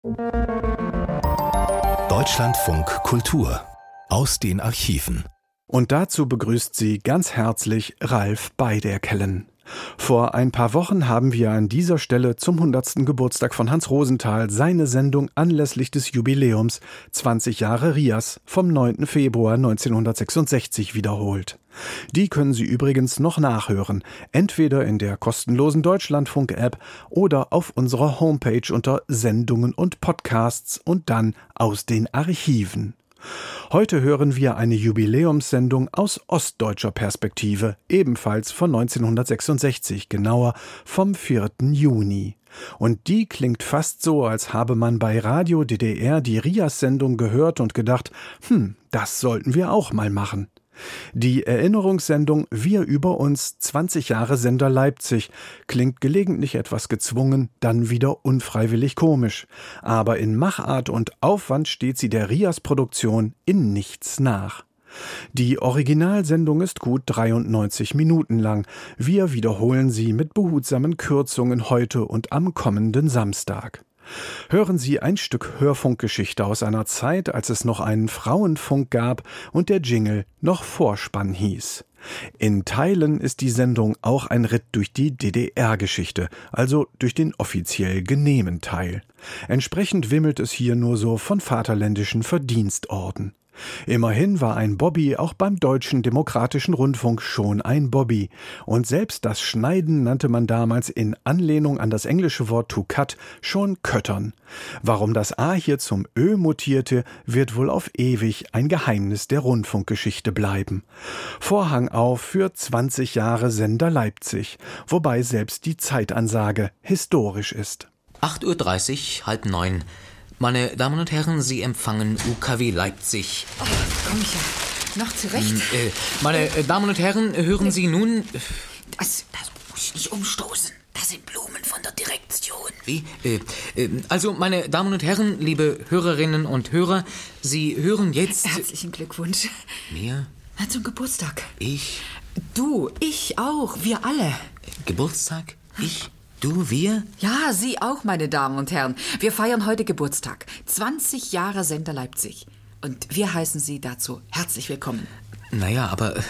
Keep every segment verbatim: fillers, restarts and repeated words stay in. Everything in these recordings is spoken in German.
Deutschlandfunk Kultur aus den Archiven. Und dazu begrüßt sie ganz herzlich Ralf Beiderkellen. Vor ein paar Wochen haben wir an dieser Stelle zum hundertsten Geburtstag von Hans Rosenthal seine Sendung anlässlich des Jubiläums zwanzig Jahre R I A S vom neunten Februar neunzehnhundertsechsundsechzig wiederholt. Die können Sie übrigens noch nachhören, entweder in der kostenlosen Deutschlandfunk-App oder auf unserer Homepage unter Sendungen und Podcasts und dann aus den Archiven. Heute hören wir eine Jubiläumssendung aus ostdeutscher Perspektive, ebenfalls von neunzehnhundertsechsundsechzig, genauer vom vierten Juni. Und die klingt fast so, als habe man bei Radio D D R die R I A S-Sendung gehört und gedacht, hm, das sollten wir auch mal machen. Die Erinnerungssendung Wir über uns, zwanzig Jahre Sender Leipzig, klingt gelegentlich etwas gezwungen, dann wieder unfreiwillig komisch. Aber in Machart und Aufwand steht sie der R I A S-Produktion in nichts nach. Die Originalsendung ist gut dreiundneunzig Minuten lang. Wir wiederholen sie mit behutsamen Kürzungen heute und am kommenden Samstag. Hören Sie ein Stück Hörfunkgeschichte aus einer Zeit, als es noch einen Frauenfunk gab und der Jingle noch Vorspann hieß. In Teilen ist die Sendung auch ein Ritt durch die D D R-Geschichte, also durch den offiziell genehmen Teil. Entsprechend wimmelt es hier nur so von vaterländischen Verdienstorden. Immerhin war ein Bobby auch beim Deutschen Demokratischen Rundfunk schon ein Bobby. Und selbst das Schneiden nannte man damals in Anlehnung an das englische Wort to cut schon Köttern. Warum das A hier zum Ö mutierte, wird wohl auf ewig ein Geheimnis der Rundfunkgeschichte bleiben. Vorhang auf für zwanzig Jahre Sender Leipzig, wobei selbst die Zeitansage historisch ist. acht Uhr dreißig, halb neun. Meine Damen und Herren, Sie empfangen U K W Leipzig. Oh, komm ich ja noch zurecht. Hm, äh, meine äh, Damen und Herren, hören Sie nun... Das, das muss ich nicht umstoßen. Das sind Blumen von der Direktion. Wie? Äh, äh, also, meine Damen und Herren, liebe Hörerinnen und Hörer, Sie hören jetzt... Herzlichen Glückwunsch. Mir? Na, zum Geburtstag. Ich? Du, ich auch, wir alle. Geburtstag? Ich? Du, wir? Ja, Sie auch, meine Damen und Herren. Wir feiern heute Geburtstag. zwanzig Jahre Sender Leipzig. Und wir heißen Sie dazu herzlich willkommen. Naja, aber äh,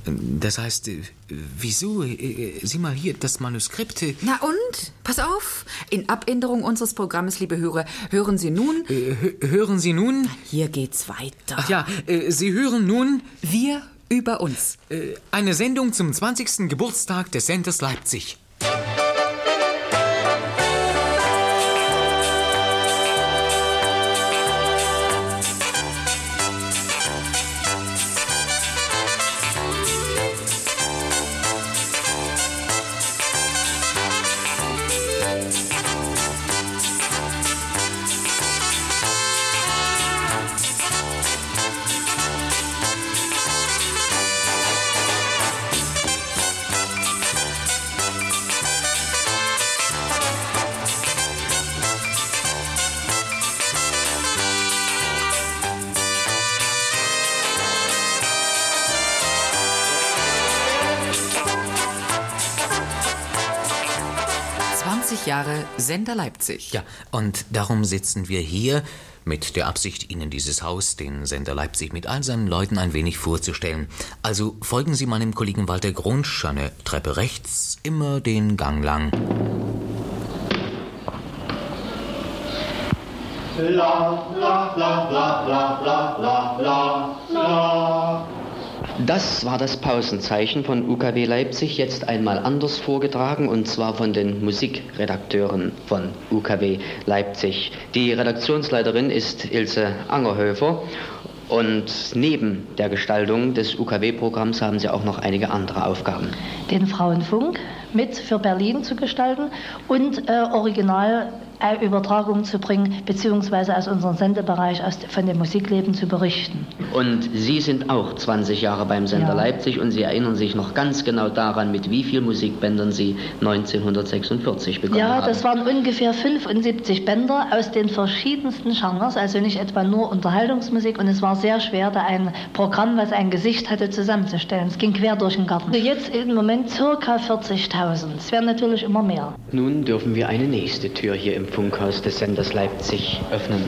das heißt, äh, wieso? Äh, sieh mal hier, das Manuskript. Äh, Na und? Pass auf. In Abänderung unseres Programmes, liebe Hörer, hören Sie nun... Äh, hö- hören Sie nun... Hier geht's weiter. Ach ja, äh, Sie hören nun... Wir über uns. Äh, eine Sendung zum zwanzigsten Geburtstag des Senders Leipzig. zwanzig Jahre Sender Leipzig. Ja, und darum sitzen wir hier mit der Absicht, Ihnen dieses Haus, den Sender Leipzig, mit all seinen Leuten ein wenig vorzustellen. Also folgen Sie meinem Kollegen Walter Grunsch, eine Treppe rechts, immer den Gang lang. La, la, la, la, la, la, la, la, la. Das war das Pausenzeichen von U K W Leipzig, jetzt einmal anders vorgetragen, und zwar von den Musikredakteuren von U K W Leipzig. Die Redaktionsleiterin ist Ilse Angerhöfer und neben der Gestaltung des U K W-Programms haben sie auch noch einige andere Aufgaben. Den Frauenfunk mit für Berlin zu gestalten und äh, original Übertragungen zu bringen, beziehungsweise aus unserem Sendebereich aus, von dem Musikleben zu berichten. Und Sie sind auch zwanzig Jahre beim Sender ja. Leipzig und Sie erinnern sich noch ganz genau daran, mit wie vielen Musikbändern Sie neunzehnhundertsechsundvierzig begonnen ja, haben. Ja, das waren ungefähr fünfundsiebzig Bänder aus den verschiedensten Genres, also nicht etwa nur Unterhaltungsmusik, und es war sehr schwer, da ein Programm, was ein Gesicht hatte, zusammenzustellen. Es ging quer durch den Garten. Also jetzt im Moment circa vierzigtausend. Es werden natürlich immer mehr. Nun dürfen wir eine nächste Tür hier im Funkhaus des Senders Leipzig öffnen.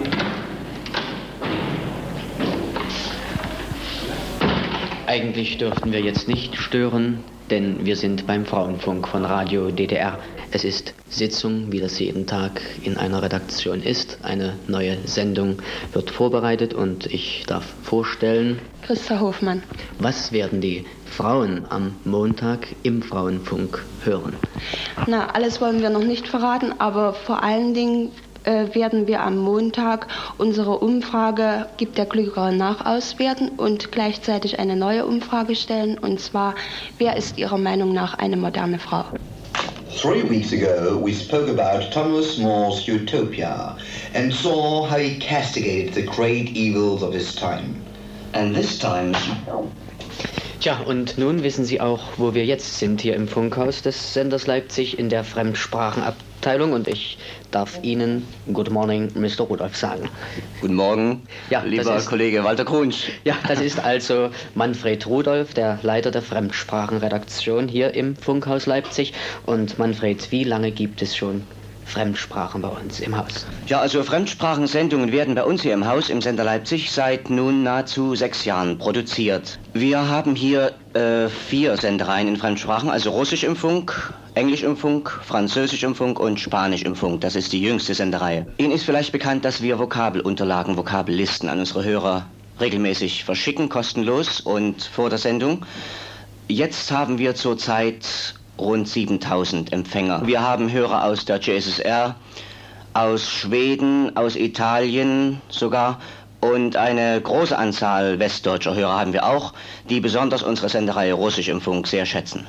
Eigentlich dürften wir jetzt nicht stören, denn wir sind beim Frauenfunk von Radio D D R. Es ist Sitzung, wie das jeden Tag in einer Redaktion ist. Eine neue Sendung wird vorbereitet und ich darf vorstellen... Christa Hofmann. Was werden die Frauen am Montag im Frauenfunk hören? Na, alles wollen wir noch nicht verraten, aber vor allen Dingen äh, werden wir am Montag unsere Umfrage Gibt der Klügere nach auswerten und gleichzeitig eine neue Umfrage stellen, und zwar, wer ist Ihrer Meinung nach eine moderne Frau? Three weeks ago, we spoke about Thomas More's Utopia and saw how he castigated the great evils of his time. And this time... Tja, und nun wissen Sie auch, wo wir jetzt sind, hier im Funkhaus des Senders Leipzig in der Fremdsprachenabteilung, und ich darf Ihnen Good Morning, Mister Rudolph sagen. Guten Morgen, ja, lieber ist, Kollege Walter Grunsch. Ja, das ist also Manfred Rudolph, der Leiter der Fremdsprachenredaktion hier im Funkhaus Leipzig. Und Manfred, wie lange gibt es schon Fremdsprachen bei uns im Haus? Ja, also Fremdsprachensendungen werden bei uns hier im Haus im Sender Leipzig seit nun nahezu sechs Jahren produziert. Wir haben hier äh, vier Sendereien in Fremdsprachen, also Russisch im Funk, Englisch im Funk, Französisch im Funk und Spanisch im Funk. Das ist die jüngste Sendereihe. Ihnen ist vielleicht bekannt, dass wir Vokabelunterlagen, Vokabellisten an unsere Hörer regelmäßig verschicken, kostenlos und vor der Sendung. Jetzt haben wir zurzeit rund siebentausend Empfänger. Wir haben Hörer aus der G S S R, aus Schweden, aus Italien sogar, und eine große Anzahl westdeutscher Hörer haben wir auch, die besonders unsere Sendereihe Russisch im Funk sehr schätzen.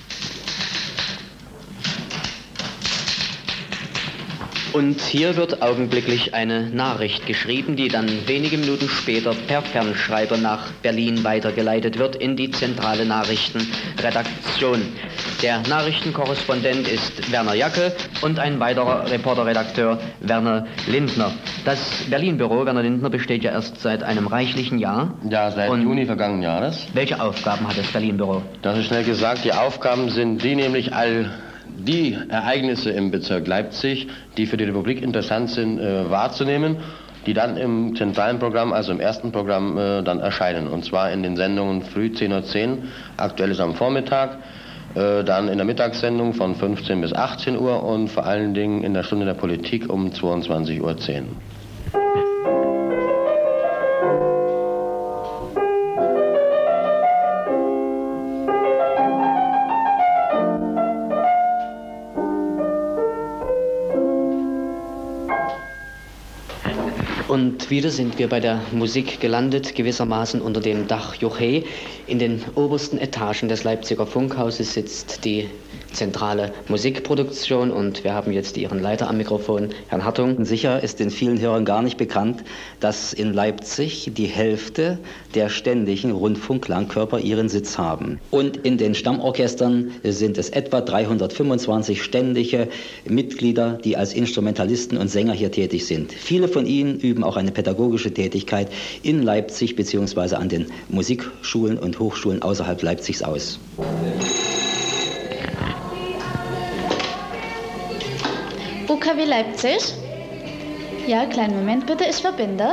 Und hier wird augenblicklich eine Nachricht geschrieben, die dann wenige Minuten später per Fernschreiber nach Berlin weitergeleitet wird in die zentrale Nachrichtenredaktion. Der Nachrichtenkorrespondent ist Werner Jacke und ein weiterer Reporterredakteur Werner Lindner. Das Berlin-Büro Werner Lindner besteht ja erst seit einem reichlichen Jahr. Ja, seit und Juni vergangenen Jahres. Welche Aufgaben hat das Berlin-Büro? Das ist schnell gesagt. Die Aufgaben sind die, nämlich all die Ereignisse im Bezirk Leipzig, die für die Republik interessant sind, äh, wahrzunehmen, die dann im zentralen Programm, also im ersten Programm, äh, dann erscheinen. Und zwar in den Sendungen früh zehn Uhr zehn, aktuell ist am Vormittag, äh, dann in der Mittagssendung von fünfzehn bis achtzehn Uhr und vor allen Dingen in der Stunde der Politik um zweiundzwanzig Uhr zehn. Und wieder sind wir bei der Musik gelandet, gewissermaßen unter dem Dach Juchhe. In den obersten Etagen des Leipziger Funkhauses sitzt die zentrale Musikproduktion und wir haben jetzt Ihren Leiter am Mikrofon, Herrn Hartung. Sicher ist den vielen Hörern gar nicht bekannt, dass in Leipzig die Hälfte der ständigen Rundfunkklangkörper ihren Sitz haben. Und in den Stammorchestern sind es etwa dreihundertfünfundzwanzig ständige Mitglieder, die als Instrumentalisten und Sänger hier tätig sind. Viele von ihnen üben auch eine pädagogische Tätigkeit in Leipzig bzw. an den Musikschulen und Hochschulen außerhalb Leipzigs aus. U K W Leipzig? Ja, kleinen Moment bitte, ich verbinde.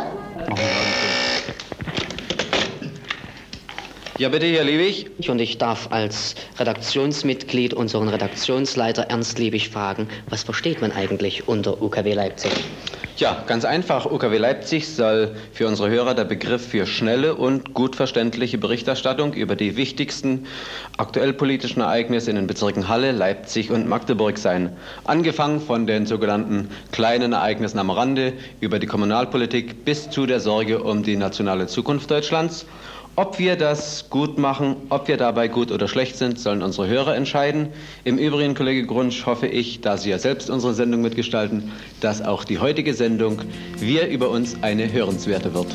Ja, bitte, Herr Liebig. Und ich darf als Redaktionsmitglied unseren Redaktionsleiter Ernst Liebig fragen, was versteht man eigentlich unter U K W Leipzig? Ja, ganz einfach. U K W Leipzig soll für unsere Hörer der Begriff für schnelle und gut verständliche Berichterstattung über die wichtigsten aktuell politischen Ereignisse in den Bezirken Halle, Leipzig und Magdeburg sein. Angefangen von den sogenannten kleinen Ereignissen am Rande über die Kommunalpolitik bis zu der Sorge um die nationale Zukunft Deutschlands. Ob wir das gut machen, ob wir dabei gut oder schlecht sind, sollen unsere Hörer entscheiden. Im Übrigen, Kollege Grunsch, hoffe ich, da Sie ja selbst unsere Sendung mitgestalten, dass auch die heutige Sendung Wir über uns eine hörenswerte wird.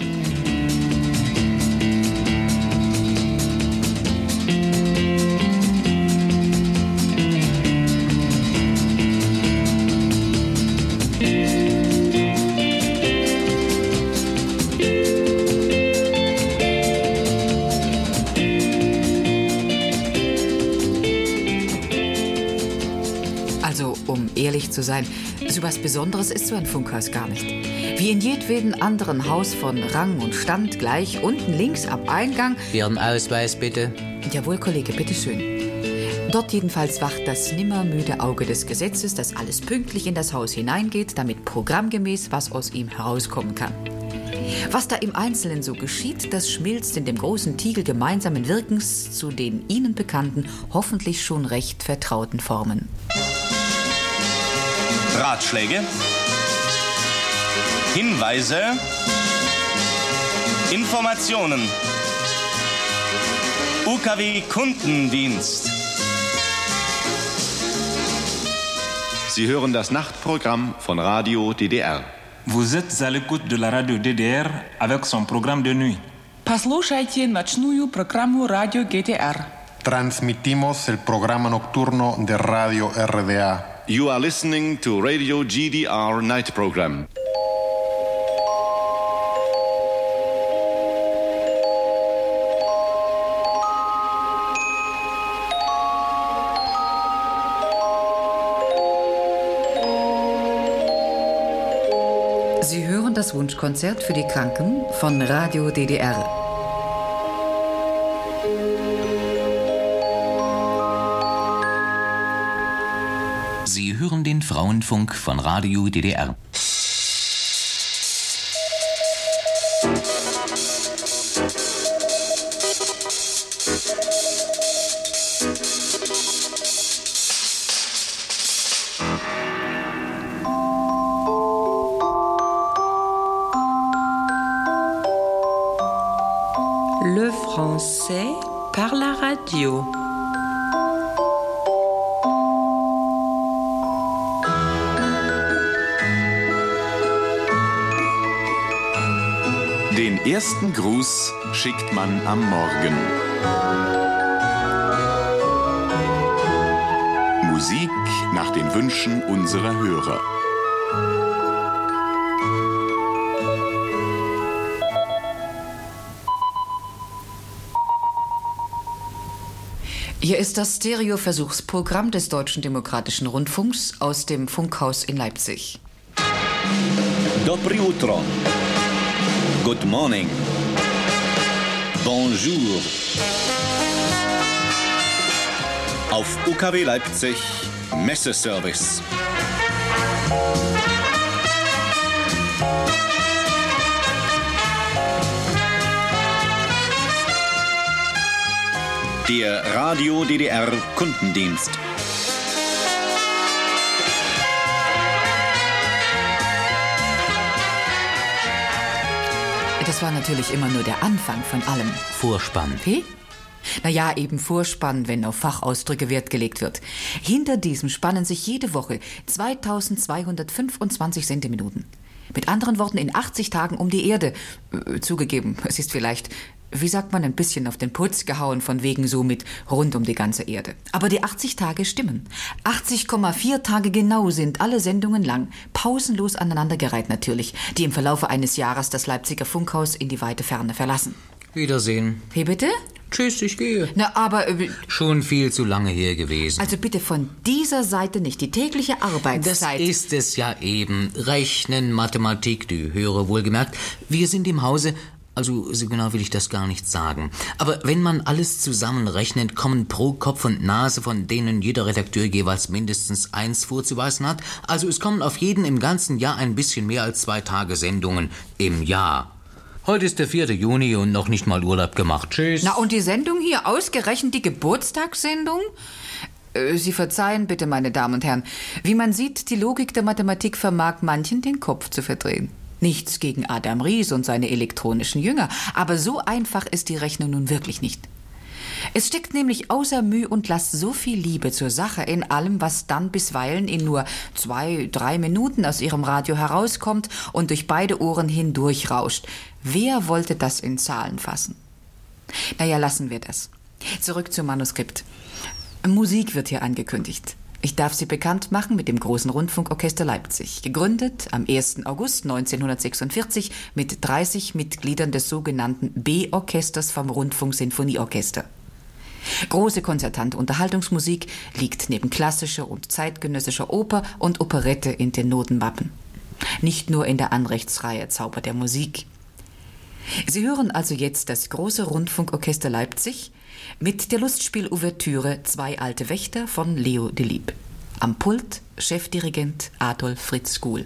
ehrlich zu sein, so was Besonderes ist so ein Funkhaus gar nicht. Wie in jedweden anderen Haus von Rang und Stand gleich, unten links am Eingang... Ihren Ausweis bitte. Jawohl, Kollege, bitteschön. Dort jedenfalls wacht das nimmermüde Auge des Gesetzes, dass alles pünktlich in das Haus hineingeht, damit programmgemäß was aus ihm herauskommen kann. Was da im Einzelnen so geschieht, das schmilzt in dem großen Tiegel gemeinsamen Wirkens zu den Ihnen bekannten, hoffentlich schon recht vertrauten Formen. Ratschläge, Hinweise, Informationen, U K W-Kundendienst. Sie hören das Nachtprogramm von Radio D D R. Vous êtes à l'écoute de la radio D D R avec son programme de nuit. Послушайте ночную программу радио G D R. Transmitimos el programa nocturno de Radio R D A. You are listening to Radio G D R Night Program. Sie hören das Wunschkonzert für die Kranken von Radio D D R. Sie hören den Frauenfunk von Radio D D R. Le français par la radio. Den ersten Gruß schickt man am Morgen. Musik nach den Wünschen unserer Hörer. Hier ist das Stereo-Versuchsprogramm des Deutschen Demokratischen Rundfunks aus dem Funkhaus in Leipzig. Dobry utro. Good morning. Bonjour. Auf U K W Leipzig Messeservice. Der Radio D D R Kundendienst. Das war natürlich immer nur der Anfang von allem. Vorspann. Wie? Naja, eben Vorspann, wenn auf Fachausdrücke Wert gelegt wird. Hinter diesem spannen sich jede Woche zweitausendzweihundertfünfundzwanzig Sendeminuten. Mit anderen Worten, in achtzig Tagen um die Erde. Äh, zugegeben, es ist vielleicht, wie sagt man, ein bisschen auf den Putz gehauen, von wegen so mit rund um die ganze Erde. Aber die achtzig Tage stimmen. achtzig Komma vier Tage genau sind alle Sendungen lang, pausenlos aneinandergereiht natürlich, die im Verlaufe eines Jahres das Leipziger Funkhaus in die weite Ferne verlassen. Wiedersehen. Wie bitte? Tschüss, ich gehe. Na, aber... Äh, Schon viel zu lange her gewesen. Also bitte von dieser Seite nicht. Die tägliche Arbeitszeit... Das ist es ja eben. Rechnen, Mathematik, die höre wohlgemerkt. Wir sind im Hause... Also, so genau will ich das gar nicht sagen. Aber wenn man alles zusammenrechnet, kommen pro Kopf und Nase, von denen jeder Redakteur jeweils mindestens eins vorzuweisen hat. Also es kommen auf jeden im ganzen Jahr ein bisschen mehr als zwei Tage Sendungen im Jahr. Heute ist der vierte Juni und noch nicht mal Urlaub gemacht. Tschüss. Na, und die Sendung hier, ausgerechnet die Geburtstagssendung? Äh, Sie verzeihen bitte, meine Damen und Herren. Wie man sieht, die Logik der Mathematik vermag manchen den Kopf zu verdrehen. Nichts gegen Adam Ries und seine elektronischen Jünger, aber so einfach ist die Rechnung nun wirklich nicht. Es steckt nämlich außer Mühe und Last so viel Liebe zur Sache in allem, was dann bisweilen in nur zwei, drei Minuten aus Ihrem Radio herauskommt und durch beide Ohren hindurchrauscht. Wer wollte das in Zahlen fassen? Naja, lassen wir das. Zurück zum Manuskript. Musik wird hier angekündigt. Ich darf Sie bekannt machen mit dem Großen Rundfunkorchester Leipzig, gegründet am ersten August neunzehnhundertsechsundvierzig mit dreißig Mitgliedern des sogenannten B-Orchesters vom Rundfunksinfonieorchester. Große konzertante Unterhaltungsmusik liegt neben klassischer und zeitgenössischer Oper und Operette in den Notenmappen. Nicht nur in der Anrechtsreihe Zauber der Musik. Sie hören also jetzt das große Rundfunkorchester Leipzig mit der Lustspiel-Ouvertüre Zwei alte Wächter von Leo Delibes. Am Pult Chefdirigent Adolf Fritz Guhl.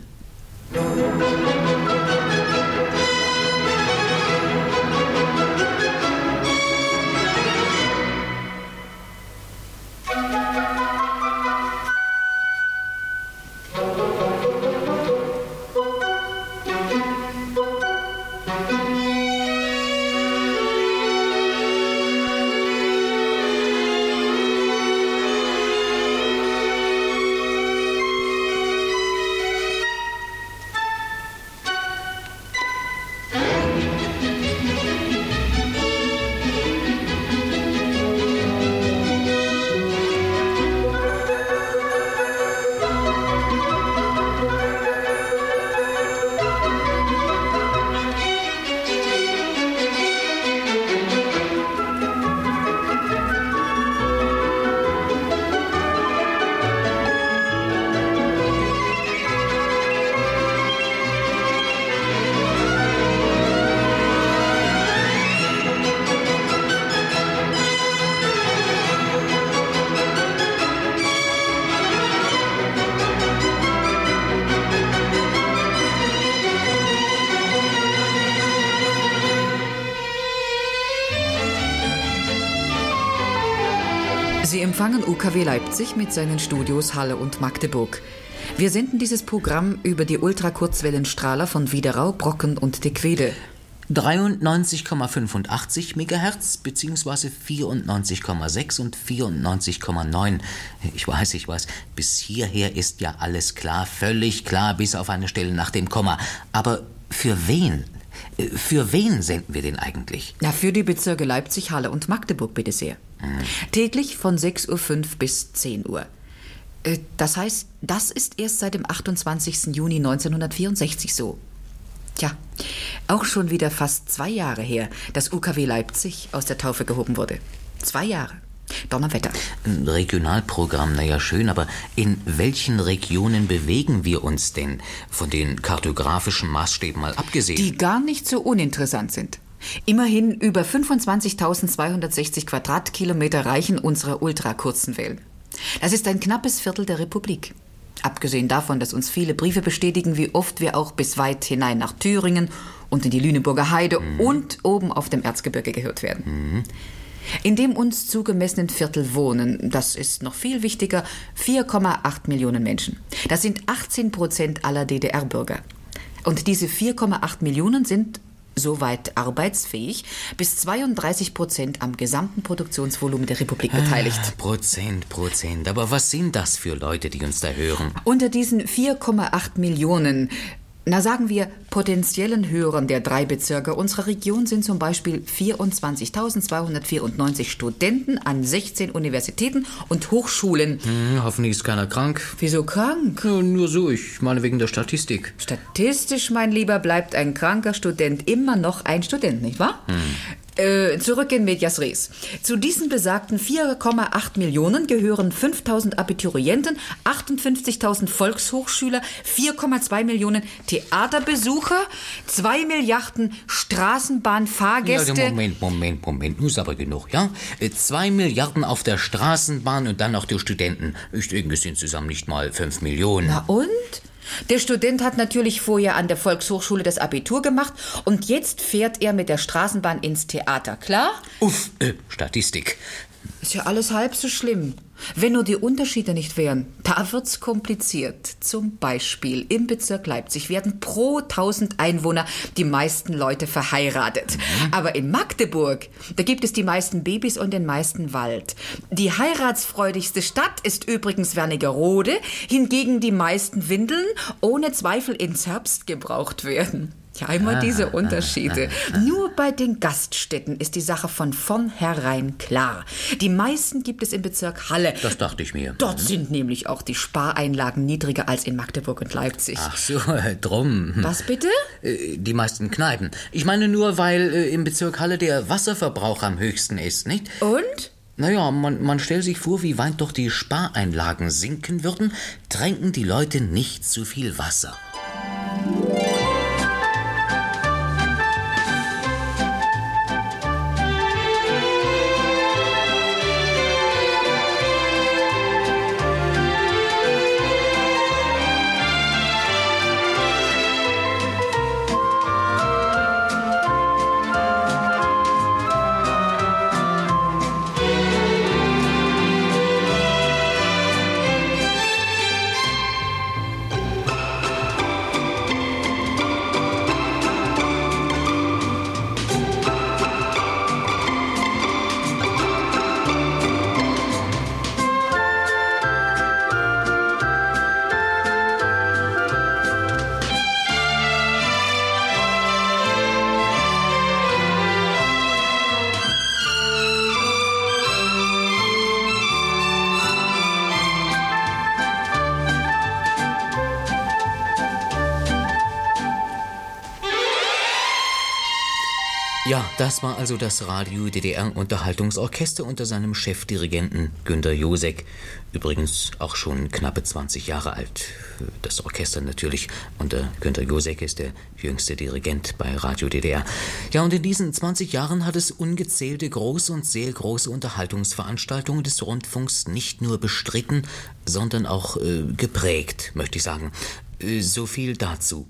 Sie empfangen U K W Leipzig mit seinen Studios Halle und Magdeburg. Wir senden dieses Programm über die Ultrakurzwellenstrahler von Widerau, Brocken und Dequede. dreiundneunzig Komma fünfundachtzig Megahertz beziehungsweise vierundneunzig Komma sechs und vierundneunzig Komma neun. Ich weiß, ich weiß, bis hierher ist ja alles klar, völlig klar, bis auf eine Stelle nach dem Komma. Aber für wen? Für wen senden wir den eigentlich? Na, für die Bezirke Leipzig, Halle und Magdeburg, bitte sehr. Hm. Täglich von sechs Uhr fünf bis zehn Uhr. Das heißt, das ist erst seit dem achtundzwanzigsten Juni neunzehnhundertvierundsechzig so. Tja, auch schon wieder fast zwei Jahre her, dass U K W Leipzig aus der Taufe gehoben wurde. Zwei Jahre. Donnerwetter. Ein Regionalprogramm, naja schön, aber in welchen Regionen bewegen wir uns denn, von den kartografischen Maßstäben mal abgesehen? Die gar nicht so uninteressant sind. Immerhin über fünfundzwanzigtausendzweihundertsechzig Quadratkilometer reichen unsere ultrakurzen Wellen. Das ist ein knappes Viertel der Republik. Abgesehen davon, dass uns viele Briefe bestätigen, wie oft wir auch bis weit hinein nach Thüringen und in die Lüneburger Heide mhm. und oben auf dem Erzgebirge gehört werden. Mhm. In dem uns zugemessenen Viertel wohnen, das ist noch viel wichtiger, vier Komma acht Millionen Menschen. Das sind achtzehn Prozent aller D D R-Bürger. Und diese vier Komma acht Millionen sind soweit arbeitsfähig, bis zweiunddreißig Prozent am gesamten Produktionsvolumen der Republik beteiligt. Ah, Prozent, Prozent. Aber was sind das für Leute, die uns da hören? Unter diesen vier Komma acht Millionen, na sagen wir, potenziellen Hörern der drei Bezirke unserer Region sind zum Beispiel vierundzwanzigtausendzweihundertvierundneunzig Studenten an sechzehn Universitäten und Hochschulen. Hm, hoffentlich ist keiner krank. Wieso krank? Ja, nur so, ich meine wegen der Statistik. Statistisch, mein Lieber, bleibt ein kranker Student immer noch ein Student, nicht wahr? Hm. Äh, zurück in medias res. Zu diesen besagten vier Komma acht Millionen gehören fünftausend Abiturienten, achtundfünfzigtausend Volkshochschüler, vier Komma zwei Millionen Theaterbesucher, zwei Milliarden Straßenbahnfahrgäste. Ja, Moment, Moment, Moment, nun ist aber genug, ja? Zwei Milliarden auf der Straßenbahn und dann noch die Studenten. Ich denke, es sind zusammen nicht mal fünf Millionen. Na und? Der Student hat natürlich vorher an der Volkshochschule das Abitur gemacht und jetzt fährt er mit der Straßenbahn ins Theater, klar? Uff, äh, Statistik. Ist ja alles halb so schlimm. Wenn nur die Unterschiede nicht wären, da wird's kompliziert. Zum Beispiel im Bezirk Leipzig werden pro tausend Einwohner die meisten Leute verheiratet. Mhm. Aber in Magdeburg, da gibt es die meisten Babys und den meisten Wald. Die heiratsfreudigste Stadt ist übrigens Wernigerode, hingegen die meisten Windeln ohne Zweifel in Zerbst gebraucht werden. Ja, einmal ah, diese Unterschiede. Ah, ah, ah. Nur bei den Gaststätten ist die Sache von vornherein klar. Die meisten gibt es im Bezirk Halle. Das dachte ich mir. Dort mhm. sind nämlich auch die Spareinlagen niedriger als in Magdeburg und Leipzig. Ach so, drum. Was bitte? Die meisten Kneipen. Ich meine nur, weil äh, im Bezirk Halle der Wasserverbrauch am höchsten ist, nicht? Und? Naja, man, man stellt sich vor, wie weit doch die Spareinlagen sinken würden, tränken die Leute nicht zu viel Wasser. Ja, das war also das Radio-D D R-Unterhaltungsorchester unter seinem Chefdirigenten Günter Josek. Übrigens auch schon knappe zwanzig Jahre alt. Das Orchester natürlich unter Günter Josek ist der jüngste Dirigent bei Radio-D D R. Ja, und in diesen zwanzig Jahren hat es ungezählte große und sehr große Unterhaltungsveranstaltungen des Rundfunks nicht nur bestritten, sondern auch äh, geprägt, möchte ich sagen. Äh, so viel dazu.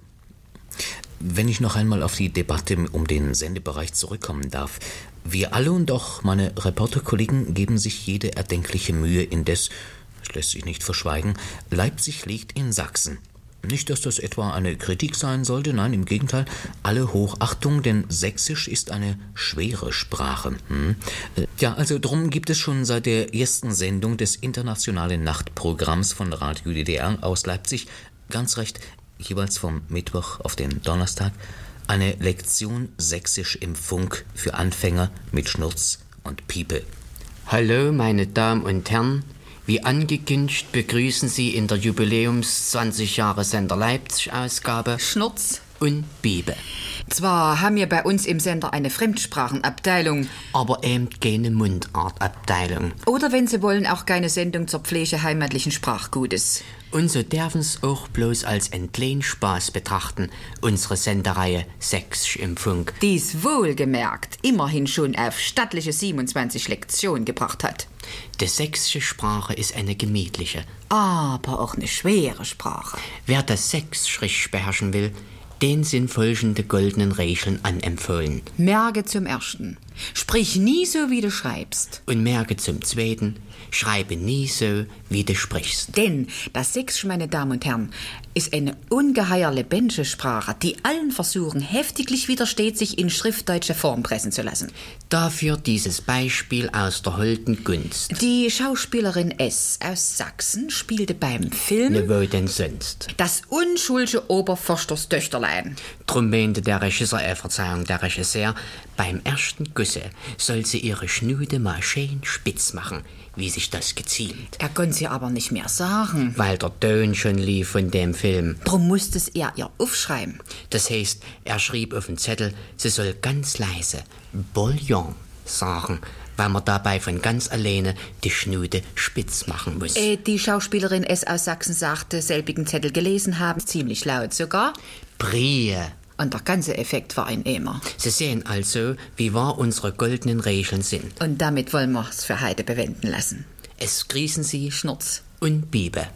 Wenn ich noch einmal auf die Debatte um den Sendebereich zurückkommen darf. Wir alle und auch meine Reporterkollegen geben sich jede erdenkliche Mühe, indes, das lässt sich nicht verschweigen, Leipzig liegt in Sachsen. Nicht, dass das etwa eine Kritik sein sollte, nein, im Gegenteil, alle Hochachtung, denn Sächsisch ist eine schwere Sprache. Hm? Ja, also drum gibt es schon seit der ersten Sendung des internationalen Nachtprogramms von Radio-D D R aus Leipzig, ganz recht, jeweils vom Mittwoch auf den Donnerstag, eine Lektion Sächsisch im Funk für Anfänger mit Schnurz und Piepe. Hallo, meine Damen und Herren. Wie angekündigt begrüßen Sie in der Jubiläums zwanzig Jahre Sender Leipzig-Ausgabe Schnurz und Piepe. Zwar haben wir bei uns im Sender eine Fremdsprachenabteilung, aber eben keine Mundartabteilung. Oder wenn Sie wollen, auch keine Sendung zur Pflege heimatlichen Sprachgutes. Und so dürfen Sie auch bloß als einen kleinen Spaß betrachten, unsere Sendereihe Sächsisch im Funk. Dies wohlgemerkt immerhin schon auf stattliche siebenundzwanzig Lektionen gebracht hat. Die sächsische Sprache ist eine gemütliche, aber auch eine schwere Sprache. Wer das Sächsisch richtig beherrschen will, den sind folgende goldenen Regeln anempfohlen. Merke zum Ersten, sprich nie so, wie du schreibst. Und merke zum Zweiten, schreibe nie so, wie du sprichst. Denn das Sächsisch, meine Damen und Herren, ist eine ungeheuer lebendige Sprache, die allen Versuchen heftiglich widersteht, sich in schriftdeutsche Form pressen zu lassen. Dafür dieses Beispiel aus der holden Gunst. Die Schauspielerin S. aus Sachsen spielte beim Film Ne, wo denn sonst? das unschuldige Oberförsters Töchterlein. Drum meinte der Regisseur, äh, Verzeihung, der Regisseur, beim ersten Gusse soll sie ihre Schnude mal schön spitz machen, wie sich das geziemt. Er konnte sie aber nicht mehr sagen. Weil der Ton schon lief von dem Film. Drum musste es er ihr aufschreiben. Das heißt, er schrieb auf den Zettel, sie soll ganz leise Bouillon sagen, weil man dabei von ganz alleine die Schnude spitz machen muss. Äh, die Schauspielerin S. aus Sachsen sagte, selbigen Zettel gelesen haben, ziemlich laut sogar. Brie. Und der ganze Effekt war ein Eimer. Sie sehen also, wie wahr unsere goldenen Regeln sind. Und damit wollen wir es für heute bewenden lassen. Es grüßen Sie Schnurz und Piepe.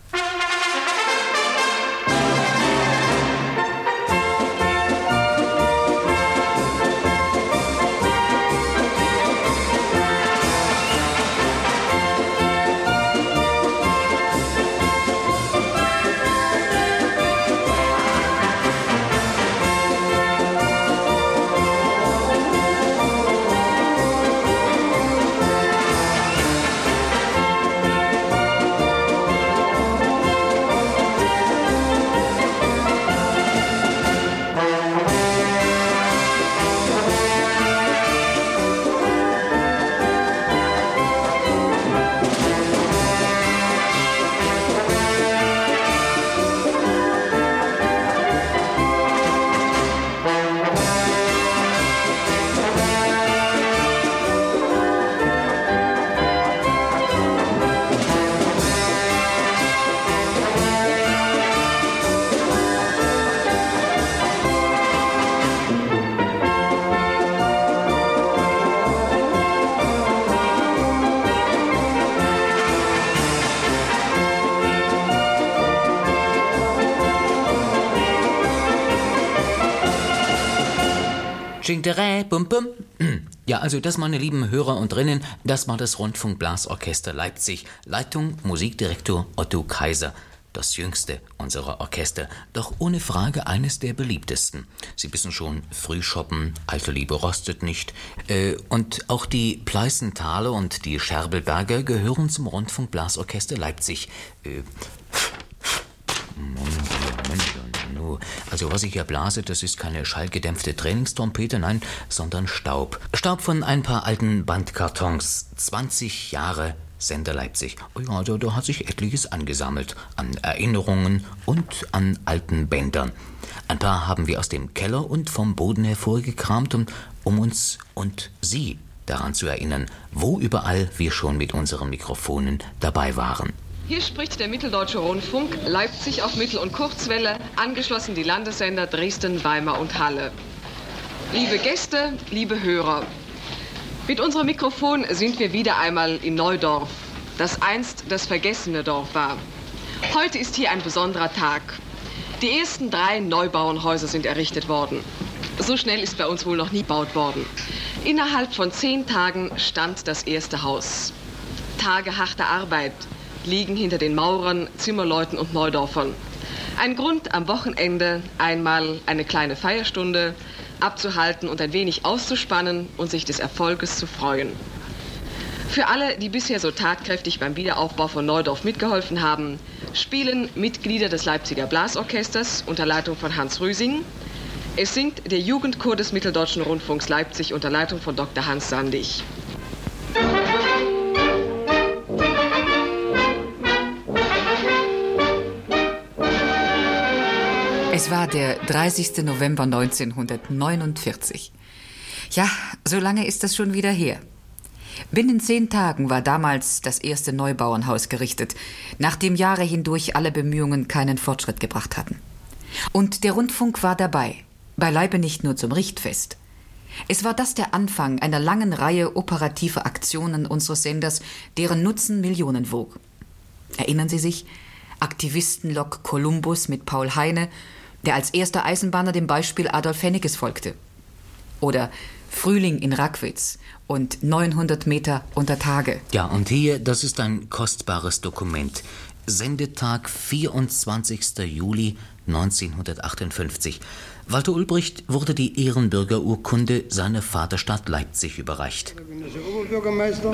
Marching the Rä, bum bum. Ja, also das, meine lieben Hörer und Drinnen, das war das Rundfunkblasorchester Leipzig. Leitung Musikdirektor Otto Kaiser. Das jüngste unserer Orchester, doch ohne Frage eines der beliebtesten. Sie wissen schon, früh shoppen, alte Liebe rostet nicht. Äh, und auch die Pleißenthaler und die Scherbelberger gehören zum Rundfunkblasorchester Leipzig. Äh, Also was ich hier blase, das ist keine schallgedämpfte Trainingstrompete, nein, sondern Staub. Staub von ein paar alten Bandkartons. zwanzig Jahre Sender Leipzig. Oh ja, da, da hat sich etliches angesammelt. An Erinnerungen und an alten Bändern. Ein paar haben wir aus dem Keller und vom Boden hervorgekramt, um, um uns und Sie daran zu erinnern, wo überall wir schon mit unseren Mikrofonen dabei waren. Hier spricht der Mitteldeutsche Rundfunk, Leipzig auf Mittel- und Kurzwelle, angeschlossen die Landessender Dresden, Weimar und Halle. Liebe Gäste, liebe Hörer, mit unserem Mikrofon sind wir wieder einmal in Neudorf, das einst das vergessene Dorf war. Heute ist hier ein besonderer Tag. Die ersten drei Neubauernhäuser sind errichtet worden. So schnell ist bei uns wohl noch nie gebaut worden. Innerhalb von zehn Tagen stand das erste Haus. Tage harter Arbeit liegen hinter den Maurern, Zimmerleuten und Neudorfern. Ein Grund, am Wochenende einmal eine kleine Feierstunde abzuhalten und ein wenig auszuspannen und sich des Erfolges zu freuen. Für alle, die bisher so tatkräftig beim Wiederaufbau von Neudorf mitgeholfen haben, spielen Mitglieder des Leipziger Blasorchesters unter Leitung von Hans Rüsing. Es singt der Jugendchor des Mitteldeutschen Rundfunks Leipzig unter Leitung von Doktor Hans Sandig. Es war der dreißigste November neunzehnhundertneunundvierzig. Ja, so lange ist das schon wieder her. Binnen zehn Tagen war damals das erste Neubauernhaus gerichtet, nachdem Jahre hindurch alle Bemühungen keinen Fortschritt gebracht hatten. Und der Rundfunk war dabei, beileibe nicht nur zum Richtfest. Es war das der Anfang einer langen Reihe operativer Aktionen unseres Senders, deren Nutzen Millionen wog. Erinnern Sie sich? Aktivistenlok Columbus mit Paul Heine, der als erster Eisenbahner dem Beispiel Adolf Henniges folgte. Oder Frühling in Rackwitz und neunhundert Meter unter Tage. Ja, und hier, das ist ein kostbares Dokument. Sendetag vierundzwanzigster Juli neunzehnhundertachtundfünfzig. Walter Ulbricht wurde die Ehrenbürgerurkunde seiner Vaterstadt Leipzig überreicht. Herr Oberbürgermeister,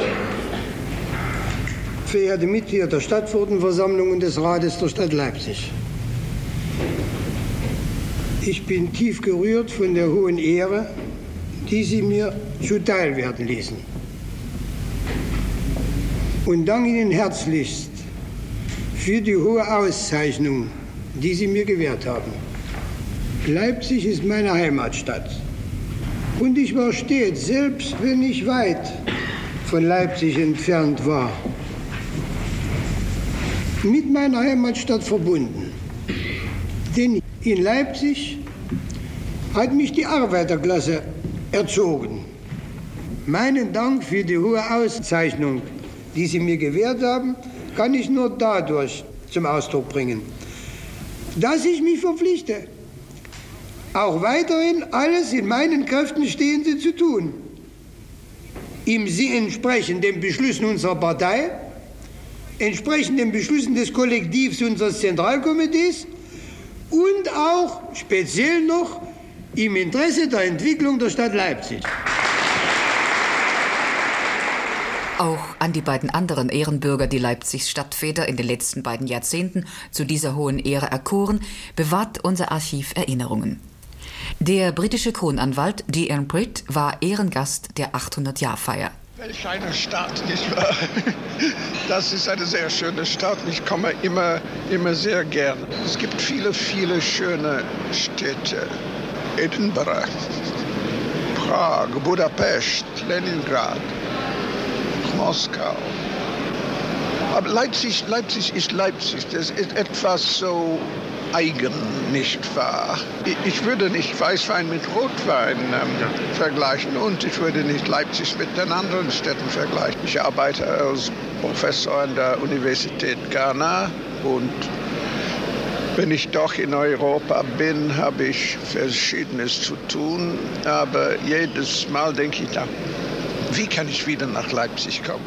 verehrte Mitglieder der Stadtverordnetenversammlung und des Rates der Stadt Leipzig. Ich bin tief gerührt von der hohen Ehre, die Sie mir zuteil werden ließen. Und danke Ihnen herzlichst für die hohe Auszeichnung, die Sie mir gewährt haben. Leipzig ist meine Heimatstadt. Und ich war stets, selbst wenn ich weit von Leipzig entfernt war, mit meiner Heimatstadt verbunden. Denn in Leipzig hat mich die Arbeiterklasse erzogen. Meinen Dank für die hohe Auszeichnung, die Sie mir gewährt haben, kann ich nur dadurch zum Ausdruck bringen, dass ich mich verpflichte, auch weiterhin alles in meinen Kräften Stehende zu tun, im Sie entsprechend den Beschlüssen unserer Partei, entsprechend den Beschlüssen des Kollektivs unseres Zentralkomitees und auch speziell noch im Interesse der Entwicklung der Stadt Leipzig. Auch an die beiden anderen Ehrenbürger, die Leipzigs Stadtväter in den letzten beiden Jahrzehnten zu dieser hohen Ehre erkoren, bewahrt unser Archiv Erinnerungen. Der britische Kronanwalt Dean Pritt war Ehrengast der achthundert-Jahr-Feier. Welch eine Stadt, nicht wahr? Das ist eine sehr schöne Stadt. Ich komme immer, immer sehr gern. Es gibt viele, viele schöne Städte. Edinburgh, Prag, Budapest, Leningrad, Moskau. Aber Leipzig, Leipzig ist Leipzig. Das ist etwas so eigen, nicht wahr? Ich würde nicht Weißwein mit Rotwein ähm, vergleichen und ich würde nicht Leipzig mit den anderen Städten vergleichen. Ich arbeite als Professor an der Universität Ghana und Wenn ich doch in Europa bin, habe ich Verschiedenes zu tun. Aber jedes Mal denke ich, na, wie kann ich wieder nach Leipzig kommen?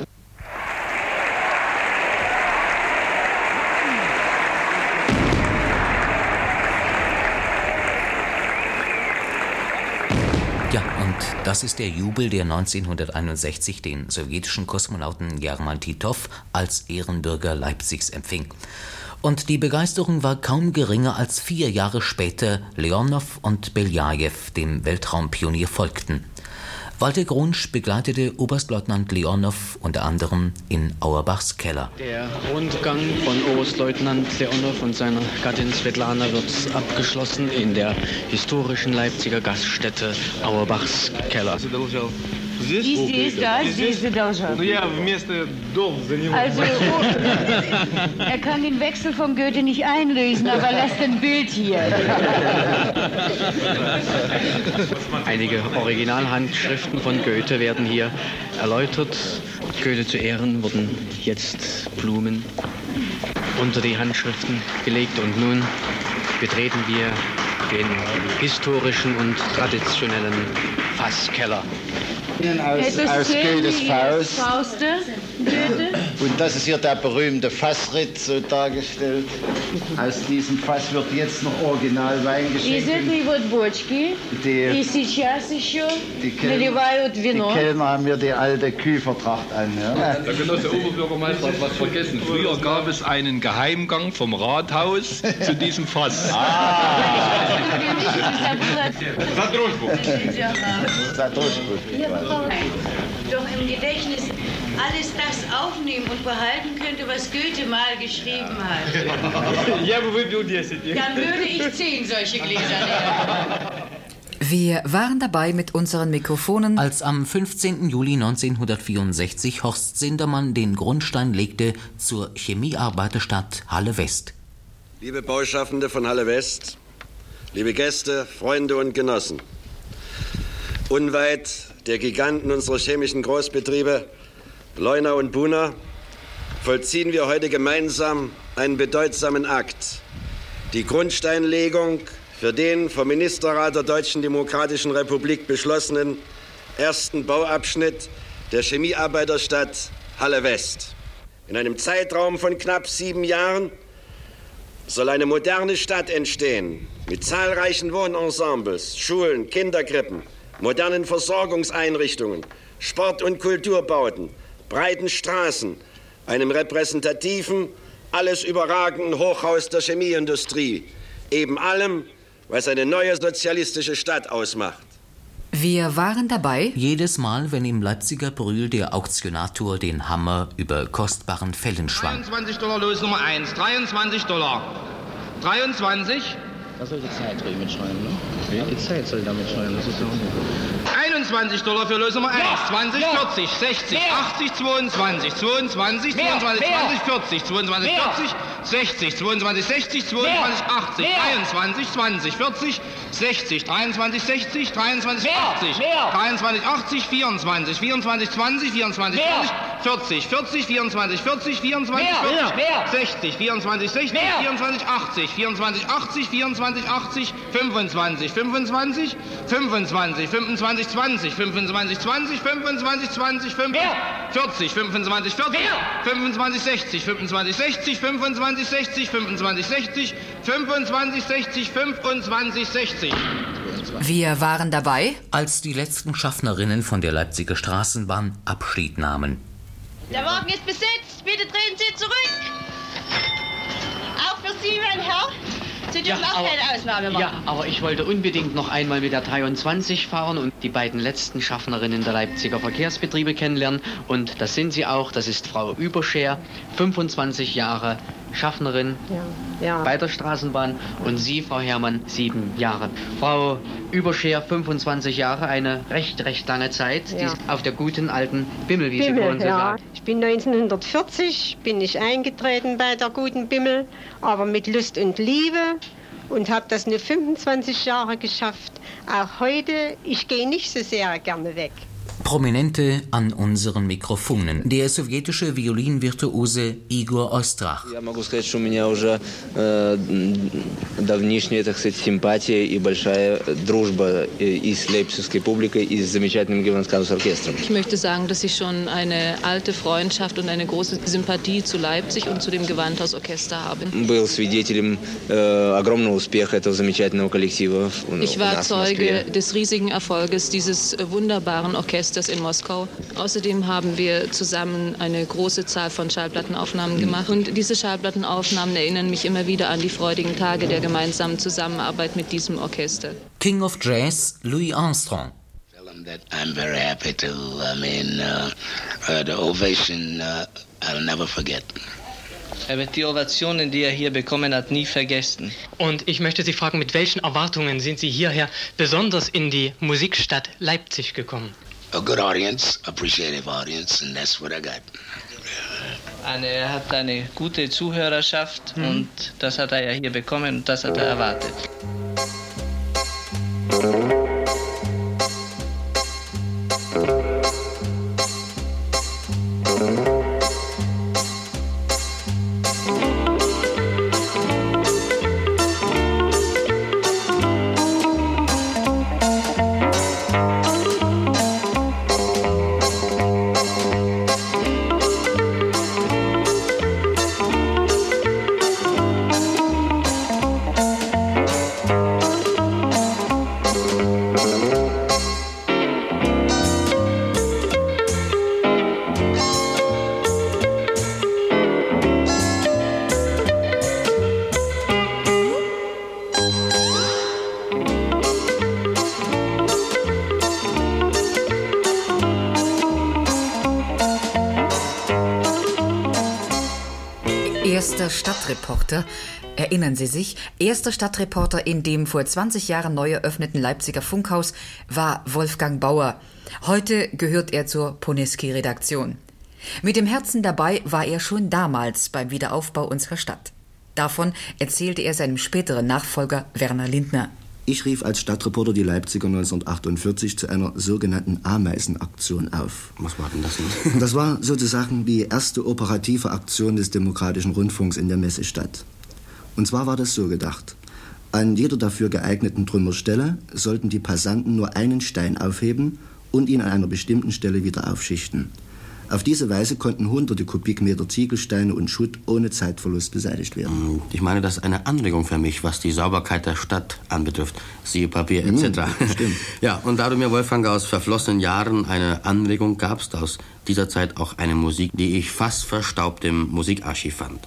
Ja, und das ist der Jubel, der neunzehnhunderteinundsechzig den sowjetischen Kosmonauten German Titov als Ehrenbürger Leipzigs empfing. Und die Begeisterung war kaum geringer, als vier Jahre später Leonow und Beljajew dem Weltraumpionier folgten. Walter Grunsch begleitete Oberstleutnant Leonow unter anderem in Auerbachs Keller. Der Rundgang von Oberstleutnant Leonow und seiner Gattin Svetlana wird abgeschlossen in der historischen Leipziger Gaststätte Auerbachs Keller. Здесь есть, да, здесь ты должен. Ну я вместо дом занимаюсь. Also, er kann den Wechsel von Goethe nicht einlösen, aber lässt ein Bild hier. Einige Originalhandschriften von Goethe werden hier erläutert. Goethe zu Ehren wurden jetzt Blumen unter die Handschriften gelegt und nun betreten wir den historischen und traditionellen Fasskeller. Aus, aus Goethes Faust. Fauste, Goethe. Und das ist hier der berühmte Fassritt, so dargestellt. Aus diesem Fass wird jetzt noch Originalwein geschenkt. Die, И сейчас еще die, Kel наливают die вино. Kellner haben mir die alte Küfertracht an. Ja. Der Genosse Oberbürgermeister hat was vergessen. Früher gab es einen Geheimgang vom Rathaus zu diesem Fass. Ah. За дружбу. За дружбу. Doch im Gedächtnis alles das aufnehmen und behalten könnte, was Goethe mal geschrieben hat. Dann würde ich zehn solche Gläser nehmen. Wir waren dabei mit unseren Mikrofonen, als am fünfzehnten Juli neunzehnhundertvierundsechzig Horst Sindermann den Grundstein legte zur Chemiearbeiterstadt Halle West. Liebe Bauschaffende von Halle West, liebe Gäste, Freunde und Genossen, unweit der Giganten unserer chemischen Großbetriebe, Leuna und Buna, vollziehen wir heute gemeinsam einen bedeutsamen Akt. Die Grundsteinlegung für den vom Ministerrat der Deutschen Demokratischen Republik beschlossenen ersten Bauabschnitt der Chemiearbeiterstadt Halle West. In einem Zeitraum von knapp sieben Jahren soll eine moderne Stadt entstehen, mit zahlreichen Wohnensembles, Schulen, Kinderkrippen, modernen Versorgungseinrichtungen, Sport- und Kulturbauten, breiten Straßen, einem repräsentativen, alles überragenden Hochhaus der Chemieindustrie, eben allem, was eine neue sozialistische Stadt ausmacht. Wir waren dabei, jedes Mal, wenn im Leipziger Brühl der Auktionator den Hammer über kostbaren Fellen schwang. dreiundzwanzig Dollar Los Nummer eins, dreiundzwanzig Dollar, dreiundzwanzig. Was soll die Zeit drüben mitschreiben, ne? Die Zeit soll da mitschreiben, das ist so. einundzwanzig Dollar für Los Nummer eins, ja, zwanzig, ja, vierzig, sechzig, mehr, achtzig, zweiundzwanzig, zweiundzwanzig, mehr, zweiundzwanzig, mehr, zwanzig, vierzig, zweiundzwanzig, mehr, vierzig, sechzig, zweiundzwanzig, sechzig, zweiundzwanzig, achtzig, mehr, dreiundzwanzig, zwanzig, vierzig, sechzig, dreiundzwanzig, sechzig, dreiundzwanzig, mehr, achtzig, mehr, dreiundzwanzig, achtzig, vierundzwanzig, vierundzwanzig, zwanzig, vierundzwanzig, vierzig, vierzig, vierundzwanzig, vierzig, vierundzwanzig, mehr, vierzig, mehr, sechzig, vierundzwanzig, sechzig, mehr, vierundzwanzig, achtzig, vierundzwanzig, achtzig, vierundzwanzig, achtzig, fünfundzwanzig, fünfundzwanzig, fünfundzwanzig, fünfundzwanzig, zwanzig, fünfundzwanzig, zwanzig, fünfundzwanzig, zwanzig, vierzig, fünfundzwanzig, vierzig, fünfundzwanzig, sechzig, fünfundzwanzig, sechzig, fünfundzwanzig, sechzig, fünfundzwanzig, sechzig, fünfundzwanzig, sechzig, fünfundzwanzig, sechzig. Wir waren dabei, als die letzten Schaffnerinnen von der Leipziger Straßenbahn Abschied nahmen. Der Wagen ist besetzt, bitte drehen Sie zurück. Auch für Sie, mein Herr. Sie dürfen ja, auch aber, keine Ausnahme machen. Ja, aber ich wollte unbedingt noch einmal mit der dreiundzwanzig fahren und die beiden letzten Schaffnerinnen der Leipziger Verkehrsbetriebe kennenlernen. Und das sind sie auch, das ist Frau Überscher, fünfundzwanzig Jahre Schaffnerin ja, ja. bei der Straßenbahn, und Sie, Frau Herrmann, sieben Jahre. Frau Überscher, fünfundzwanzig Jahre, eine recht, recht lange Zeit, ja. die auf der guten alten Bimmelwiese, Bimmel, kann man so ja. sagen. Ich bin neunzehnhundertvierzig, bin ich eingetreten bei der guten Bimmel, aber mit Lust und Liebe, und habe das nur fünfundzwanzig Jahre geschafft. Auch heute, ich gehe nicht so sehr gerne weg. Prominente an unseren Mikrofonen. Der sowjetische Violinvirtuose Igor Ostrach. Я могу сказать, что у меня уже э, давнишняя, так сказать, симпатия и большая дружба и с лейпцигской публикой, и с замечательным Gewandhausorchestrом. Ich möchte sagen, dass ich schon eine alte Freundschaft und eine große Sympathie zu Leipzig und zu dem Gewandhausorchester habe. Был свидетелем äh, огромного успеха этого замечательного коллектива. Ich war Zeuge des riesigen Erfolges dieses wunderbaren Orchesters in Moskau. Außerdem haben wir zusammen eine große Zahl von Schallplattenaufnahmen gemacht. Und diese Schallplattenaufnahmen erinnern mich immer wieder an die freudigen Tage der gemeinsamen Zusammenarbeit mit diesem Orchester. King of Jazz, Louis Armstrong. That I'm very happy to, I mean, uh, uh, the ovation uh, I'll never forget. Er wird die Ovationen, die er hier bekommen hat, nie vergessen. Und ich möchte Sie fragen, mit welchen Erwartungen sind Sie hierher, besonders in die Musikstadt Leipzig gekommen? A good audience, appreciative audience, and that's what I got. Eine, er hat eine gute Zuhörerschaft Mhm. und das hat er ja hier bekommen und das hat er erwartet. Erster Stadtreporter, erinnern Sie sich, erster Stadtreporter in dem vor zwanzig Jahren neu eröffneten Leipziger Funkhaus war Wolfgang Bauer. Heute gehört er zur Poneski-Redaktion. Mit dem Herzen dabei war er schon damals beim Wiederaufbau unserer Stadt. Davon erzählte er seinem späteren Nachfolger Werner Lindner. Ich rief als Stadtreporter die Leipziger neunzehnhundertachtundvierzig zu einer sogenannten Ameisenaktion auf. Was war denn das denn? Das war sozusagen die erste operative Aktion des demokratischen Rundfunks in der Messestadt. Und zwar war das so gedacht. An jeder dafür geeigneten Trümmerstelle sollten die Passanten nur einen Stein aufheben und ihn an einer bestimmten Stelle wieder aufschichten. Auf diese Weise konnten hunderte Kubikmeter Ziegelsteine und Schutt ohne Zeitverlust beseitigt werden. Ich meine, das ist eine Anregung für mich, was die Sauberkeit der Stadt anbetrifft. Siehe Papier et cetera. Mhm, stimmt. Ja, und da du mir, Wolfgang, aus verflossenen Jahren eine Anregung gabst, aus dieser Zeit auch eine Musik, die ich fast verstaubt im Musikarchiv fand.